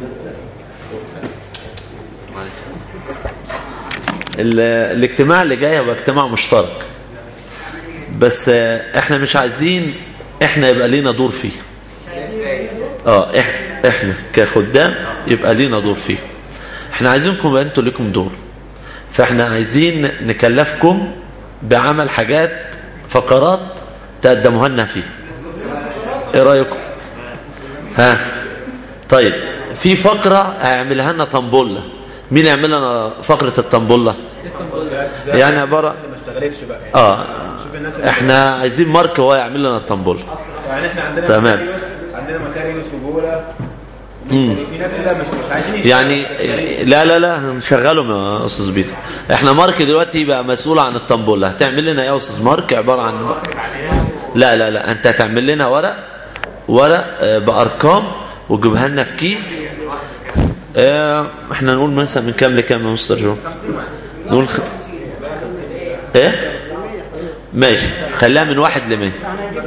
الاجتماع اللي جاي هو اجتماع مشترك، بس احنا مش عايزين احنا يبقى لينا دور فيه. احنا كخدام يبقى لينا دور فيه. احنا عايزينكم يبقى انتوا لكم دور، فاحنا عايزين نكلفكم بعمل حاجات فقرات تقدموها لنا فيه. ايه رايكم؟ طيب، في فقره هيعملها لنا طنبوله. مين يعمل لنا فقره الطنبوله؟ يعني عباره ما اشتغلتش بقى احنا عايزين مارك هو يعمل لنا الطنبوله. يعني احنا عندنا تمام، عندنا ماتيريوس وجوله. في ناس كده مش عايزين يعني لا هنشغلهم يا استاذ بيتر. احنا مارك دلوقتي بقى مسؤول عن الطنبوله. هتعمل لنا ايه يا استاذ مارك؟ عباره عن لا انت هتعمل لنا ورق بارقام وتجيبها لنا في كيس. احنا نقول مثلا من كام لكام يا مستر جو؟ نقول ايه ماشي، خليها من 1 ل 100.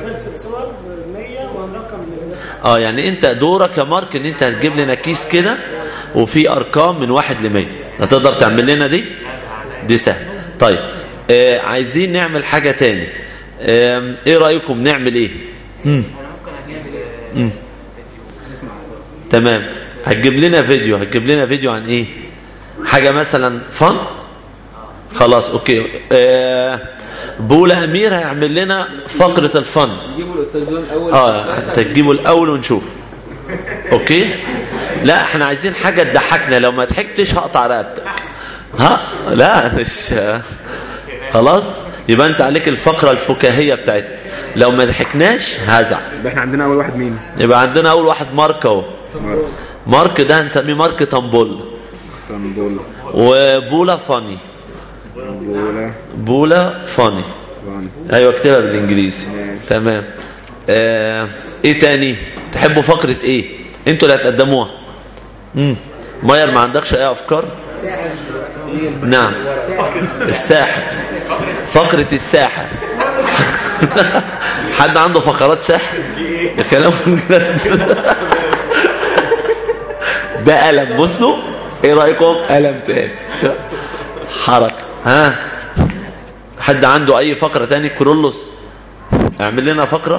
يعني انت دورك يا مارك ان انت هتجيب لنا كيس كده وفي ارقام من 1 ل 100. هتقدر تعمل لنا دي سهل. طيب، عايزين نعمل حاجة تاني. ايه رأيكم نعمل ايه؟ تمام، هتجيب لنا فيديو عن ايه؟ حاجة مثلا فن. خلاص اوكي. بولا امير هيعمل لنا فقرة الفن. نجيبوا الاستاذ جون الاول. تجيبوا الاول ونشوف. اوكي. لا احنا عايزين حاجة تضحكنا، لو ما ضحكتش هقطع رقبتك. لا مش خلاص. يبقى انت عليك الفقرة الفكاهية بتاعتنا، لو ما ضحكناش هزعل. يبقى احنا عندنا اول واحد مين؟ يبقى عندنا اول واحد مارك اهو. مارك ده هنسميه مارك طنبولا. وبولا فاني. بولا فاني. ايوه اكتبها بالانجليزي. تمام. ايه تاني تحبوا؟ فقرة ايه انتوا اللي هتقدموها؟ ماير ما عندكش اي افكار؟ نعم، الساحر. فقرة الساحر. حد عنده فقرات سحر؟ الكلام ده قلم. بصوا ايه رأيكم؟ قلم تاني حركة. حد عنده اي فقرة تاني؟ كرولوس اعمل لنا فقرة.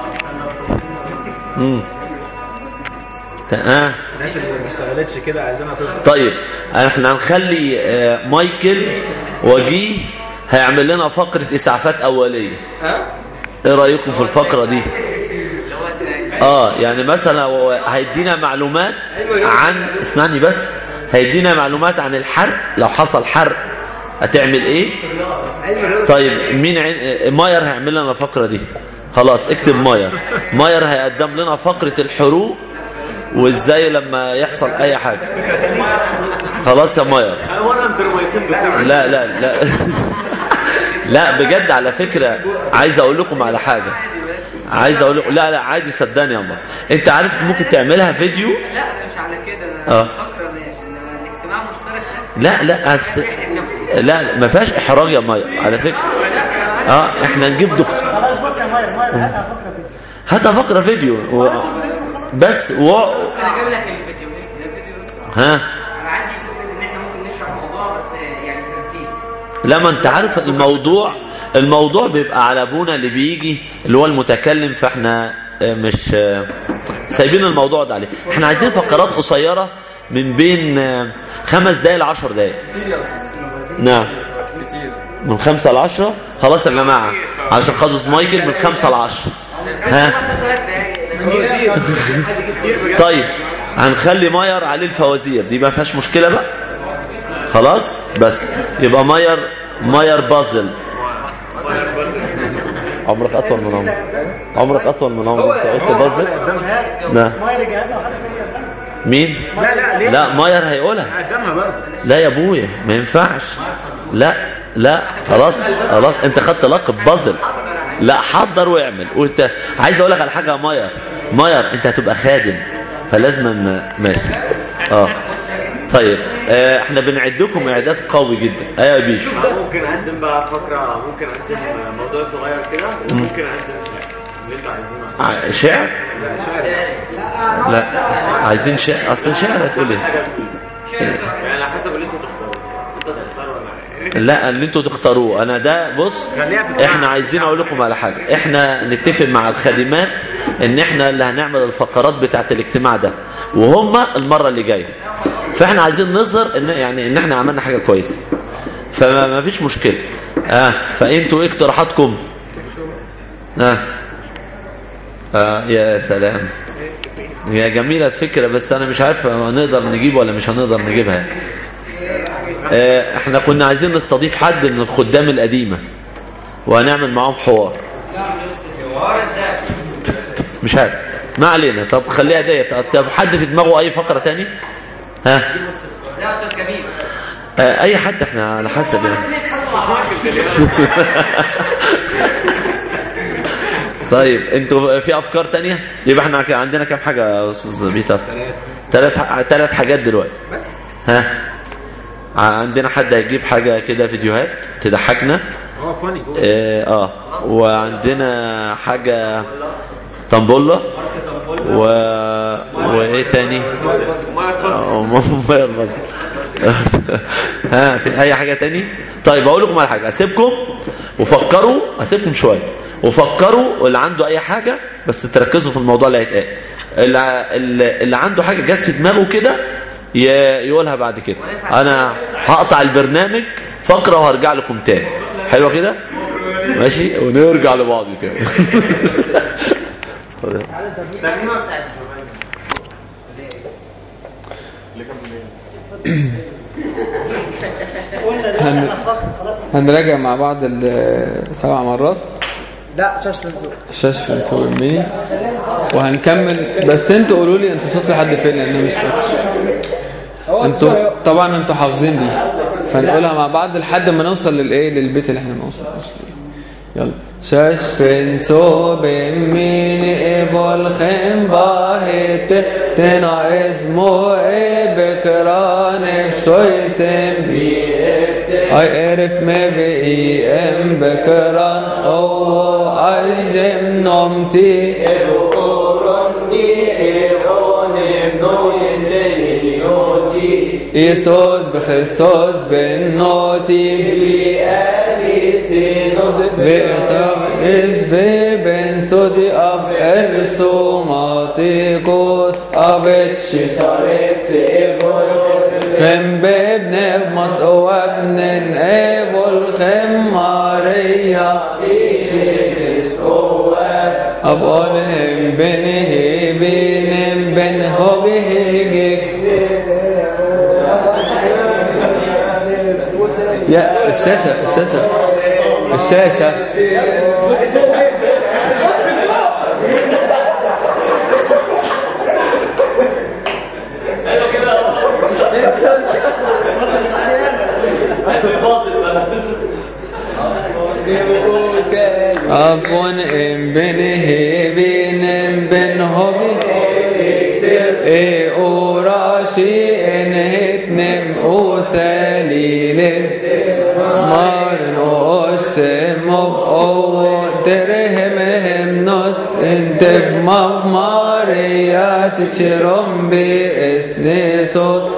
الناس اللي ما اشتغلتش كده عايزينها تظهر. طيب احنا هنخلي مايكل وجيه هيعمل لنا فقرة اسعافات اولية. ايه رأيكم في الفقرة دي؟ يعني مثلا هيدينا معلومات عن، اسمعني بس، هيدينا معلومات عن الحرق. لو حصل حرق هتعمل ايه؟ طيب ماير هيعمل لنا الفقرة دي. خلاص اكتب ماير هيقدم لنا فقرة الحروق وازاي لما يحصل اي حاجة. خلاص يا ماير. لا لا بجد، على فكرة عايز اقول لكم على حاجة. لا عادي، صدقني يا ماير. انت عارف ممكن تعملها فيديو. لا مش على كده. فقرة ماشي، انما الاجتماع مشترك. لا ما فيهاش احراج يا ماير على فكرة. احنا نجيب دكتور. خلاص بص يا ماير هاتها فقرة فيديو بس انا جايب لك الفيديو. انا عندي فكرة ان احنا ممكن نشرح الموضوع بس يعني تمثيل. لا، ما انت عارف الموضوع بيبقى على ابونا اللي بيجي اللي هو المتكلم، فاحنا مش سايبين الموضوع ده عليه. احنا عايزين فقرات قصيرة من بين 5 دقايق ل 10 دقايق. نعم، من 5 ل 10. خلاص يا جماعة، عشان خلص مايكل من 5 ل 10. طيب هنخلي ماير عليه الفوازير دي، ما فيهاش مشكلة بقى. خلاص بس يبقى ماير بازل. عمرك اطول من عمرك انت قلت بازل. لا ماير جاهزه وحد تاني يقدمها. مين؟ لا ماير هيقولها. لا يا ابويا ما ينفعش. لا خلاص انت خدت لقب بازل. لا حضر واعمل. وانت عايز اقول لك على حاجه يا ماير انت هتبقى خادم، فلازم ماشي. طيب احنا بنعدكم اعداد قوي جدا. ايوه يا بيشو. ممكن اقدم بقى فقره، ممكن اقسم موضوع صغير كده، وممكن اقدم اللي انتوا عايزينه. شعر؟ لا عايزين شعر، اصل شعر هتقول ايه؟ يعني على حسب اللي انتوا تختاروا، انت تختار ولا لا اللي انتوا تختاروه. انا ده بص، احنا عايزين اقول لكم على حاجه، احنا نتفق مع الخادمات ان احنا اللي هنعمل الفقرات بتاعه الاجتماع ده وهم المره اللي جايه، فاحنا عايزين نظهر ان يعني ان احنا عملنا حاجه كويسه، فما فيش مشكله. فانتوا ايه اقتراحاتكم؟ يا سلام، يا جميله الفكره، بس انا مش عارف نقدر نجيب ولا مش هنقدر نجيبها. احنا كنا عايزين نستضيف حد من الخدام القديمه وهنعمل معاهم حوار، مش عارف، ما علينا. طب خليها ديت. طب حد في دماغه اي فقره تاني؟ لا استاذ كبير، اي حد، احنا على حسب يعني. طيب انتوا في افكار تانية؟ يبقى احنا عندنا كام حاجه يا استاذ بيتر؟ ثلاث حاجات دلوقتي بس. عندنا حد هيجيب حاجه كده فيديوهات تضحكنا، فاني، وعندنا حاجه طنبوله وايه تاني؟ في اي حاجه تاني؟ طيب اقول لكم على حاجه، اسيبكم وفكروا، اسيبكم شويه وفكروا، اللي عنده اي حاجه بس تركزوا في الموضوع اللي هيتقال، اللي عنده حاجه جت في دماغه كده يقولها بعد كده. انا هقطع البرنامج فقره وهرجع لكم تاني، حلوه كده؟ ماشي، ونرجع لبعض تاني. هنراجع مع بعض 7 مرات. لا شاش فنسوق الميني، وهنكمل. بس انتوا قولوا لي انتوا صوتوا لحد فين، لان انا مش فاكر. انتوا طبعا انتوا حافظين دي، فنقولها مع بعض لحد ما نوصل للبيت اللي احنا ما وصلناش ليه. يلا. شاش فنسوق الميني بالخيم باهت تنا اسمه بكران بشوي سمي اي اعرف ما بي ام بكران او اجم نومتي يسوس بخريستوس بالنوتي بيطب إزبي بن صدي أب إرسوماتيكوس أبتشي خم بابن مسؤول ابن أبو الخم ماريا أبولهم بنه بنم بنه بهيجك. يا الشاشة أبون بنه بنم بنه بهيجك أوراشي انهتنم أوساليل مارن أشتمب أو درهمهم نص انتف مف ماريات تشرم بإسن صوت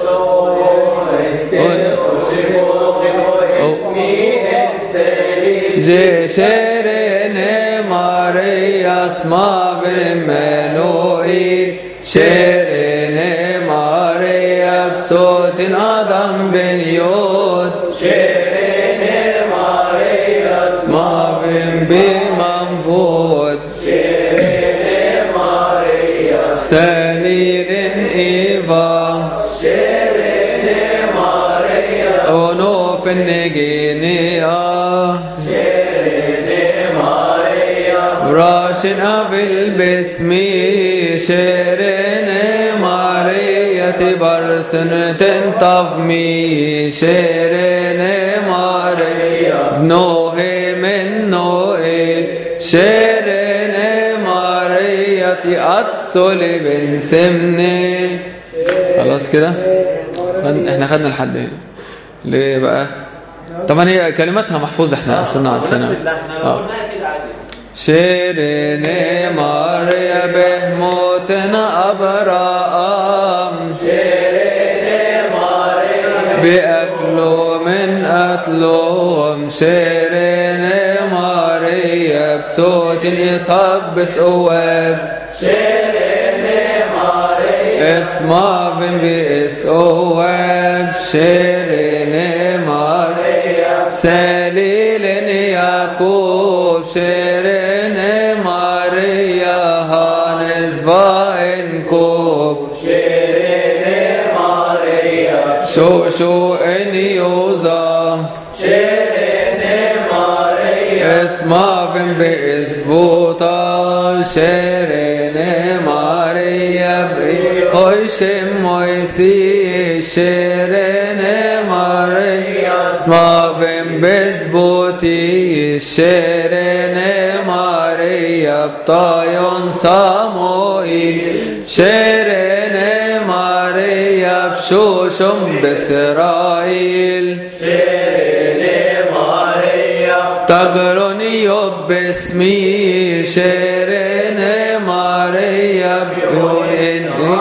جشرين ماريا اسما بالمنوئين شرين ماريا بصوت آدم بن يود شرين ماريا اسما بمنفود شرين ماريا بسليل إيفا شرين ماريا أونوف النجينيا راشن أبل باسمي شيرين ماريا برسن تنطفمي شيرين ماريا بنوه من نوئي شيرين ماريا أتصل بن سمني. خلاص كده احنا خدنا لحد هنا. ليه بقى؟ طبعا هي كلماتها محفوظة، احنا اصلا عارفينها. شيريني ماريا بهموتنا أبرام بأكلو من أكلهم شيريني ماريا بصوت إسحاق بسواب اسمع بن بسواب شيريني ماريا سليل يعقوب شيريني ماريا هانس فاينكوب شو إن يوزا اسمع بن بإزبوطا شيريني ماريا بإيشم مويسي شيريني ماريا اسمع بن بإزبوطي شيريني ماريا بطايون صاموئيل شيريني ماريا بشوشم بإسرائيل تقرني باسمي شيريني ماريا بيون إني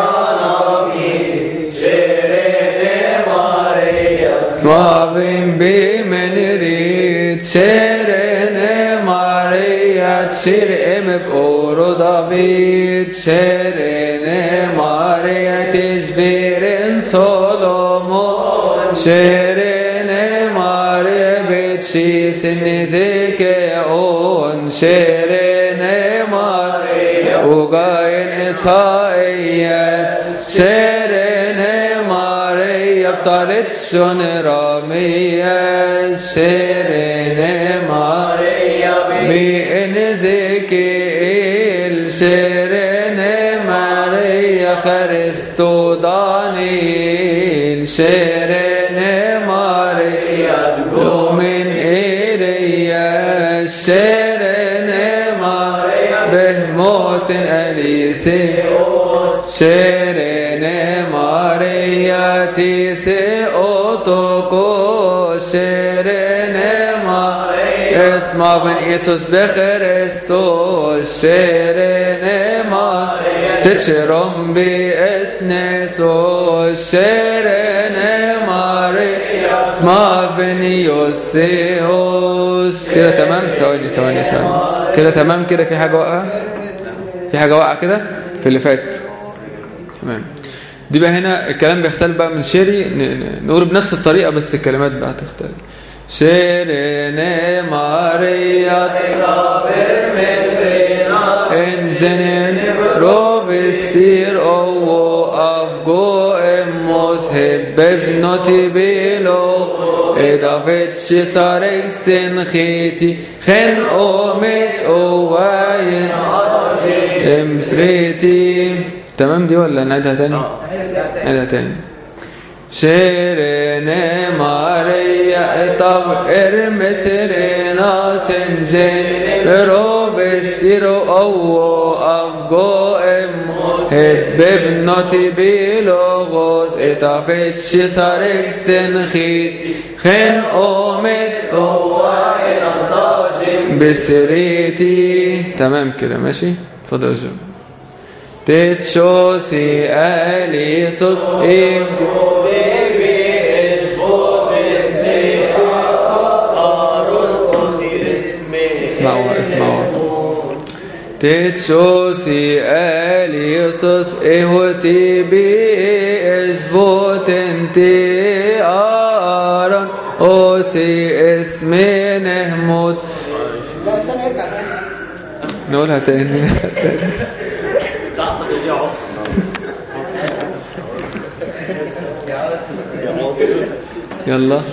اسمع بن بمن ريد شيريني ماريا تشير ام بأورو دافيد شيريني ماريا تشفيرن سولومون شيريني ماريا بتشي سني زكيون شيريني ماريا وقاين إسحاقياس شيريني ماريا بطالت شون رامياس شيريني ماريا بإن زكيل شيريني ماريا خرستو دانيل شيريني ماريا دومين إيريا شيريني ماريا بهموت أليسي شيريني ماريا تيسي أوتوكو شيريني ماريا اسمع بن إيسوس بخريستوس شيريني ماريا تشرم بإسنسوس شيريني ماريا اسمع بن يوسيوس كده تمام. ثواني كده تمام كده. في حاجة واقعة كده في اللي فات تمام. دي بقى هنا الكلام بيختلف بقى من شيري نقول بنفس الطريقة بس الكلمات بقى تختلف. شيريني ماريا انزنين روبستير او افغو اموس هبفنوتي بيلو ادافتش سارك سنخيتي خن اومت اوين امسريتي. تمام دي ولا نعيدها تاني؟ نعيدها تاني. شيريني ماريا طب ارمسرينا سنزين روبستيرو او افغو ام هببنوتي بيلوغوس اتافتش سارك سنخيت خن اومت اوين بسريتي. تمام كده ماشي. اتفضل يا جماعه. تتشوسي آلي صوت اسمعوا تتشوسي آلي صوت اهوتي بإجبوت انتي آران اوسي اسمي نهموت. لا استنى ارجع نقولها تاني. يلا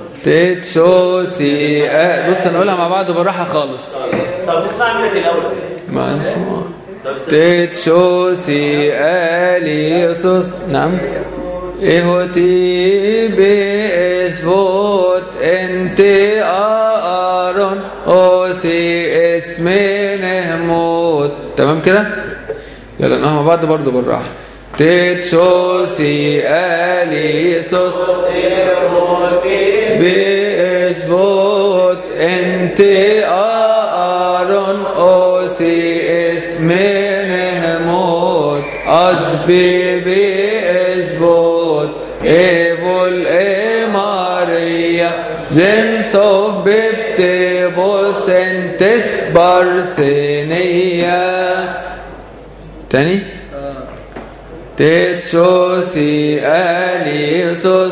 تتشوسي بص نقولها مع بعض بالراحه خالص. طب نسمع منك الاول. ما اسمع. تتشوسي اليسوس. نعم. اهوتي باسفوت انت ارون اوسي اسمي نهموت. تمام كده. يلا نقولها مع بعض برضو بالراحه. تتشوسي اليسوس باسفوت انت ارون أوسي اسمه موت أشبي بإثبوت إيفول إماريا جنسوف ببتبوس انتس برسينيا تاني تتشوسي أليسوس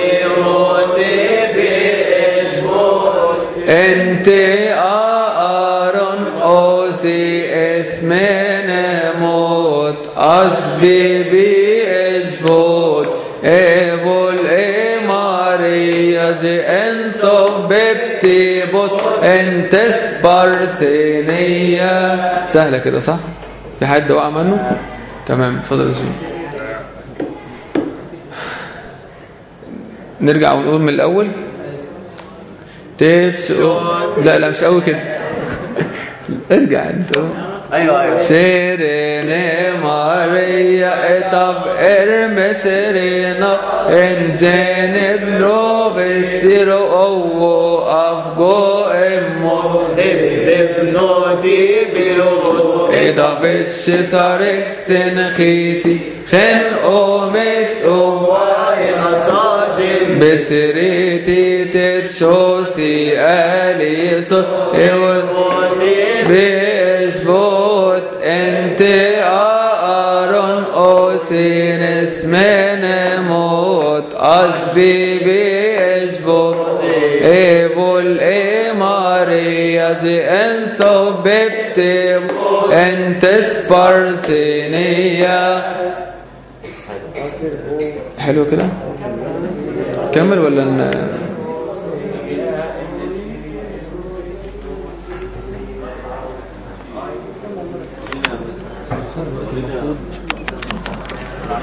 انت آرون أوسي اسمنا موت أشبي بإجبوت إيبول إماريا جي انصف ببتيبوس انت سبرسينية. سهلة كده صح؟ في حد وقع منه؟ تمام فضل الجيم. نرجع ونقول من الأول. لا مش قوي كده. ارجع انت. ايوه شيرين ماريا اتف ارمسرينا انجين بلو بستيرو او افغو امو ابنوتي بيوت اذا بش صارك سنخيتي خن اومت بسريتي تتشوسي أليسو بإشبوت انت آرون أوسين اسمنا موت أشبي بإشبوت إيبول إماريا جي انسو ببتب انت سبارسينيا. حلو كده؟ كمل ولا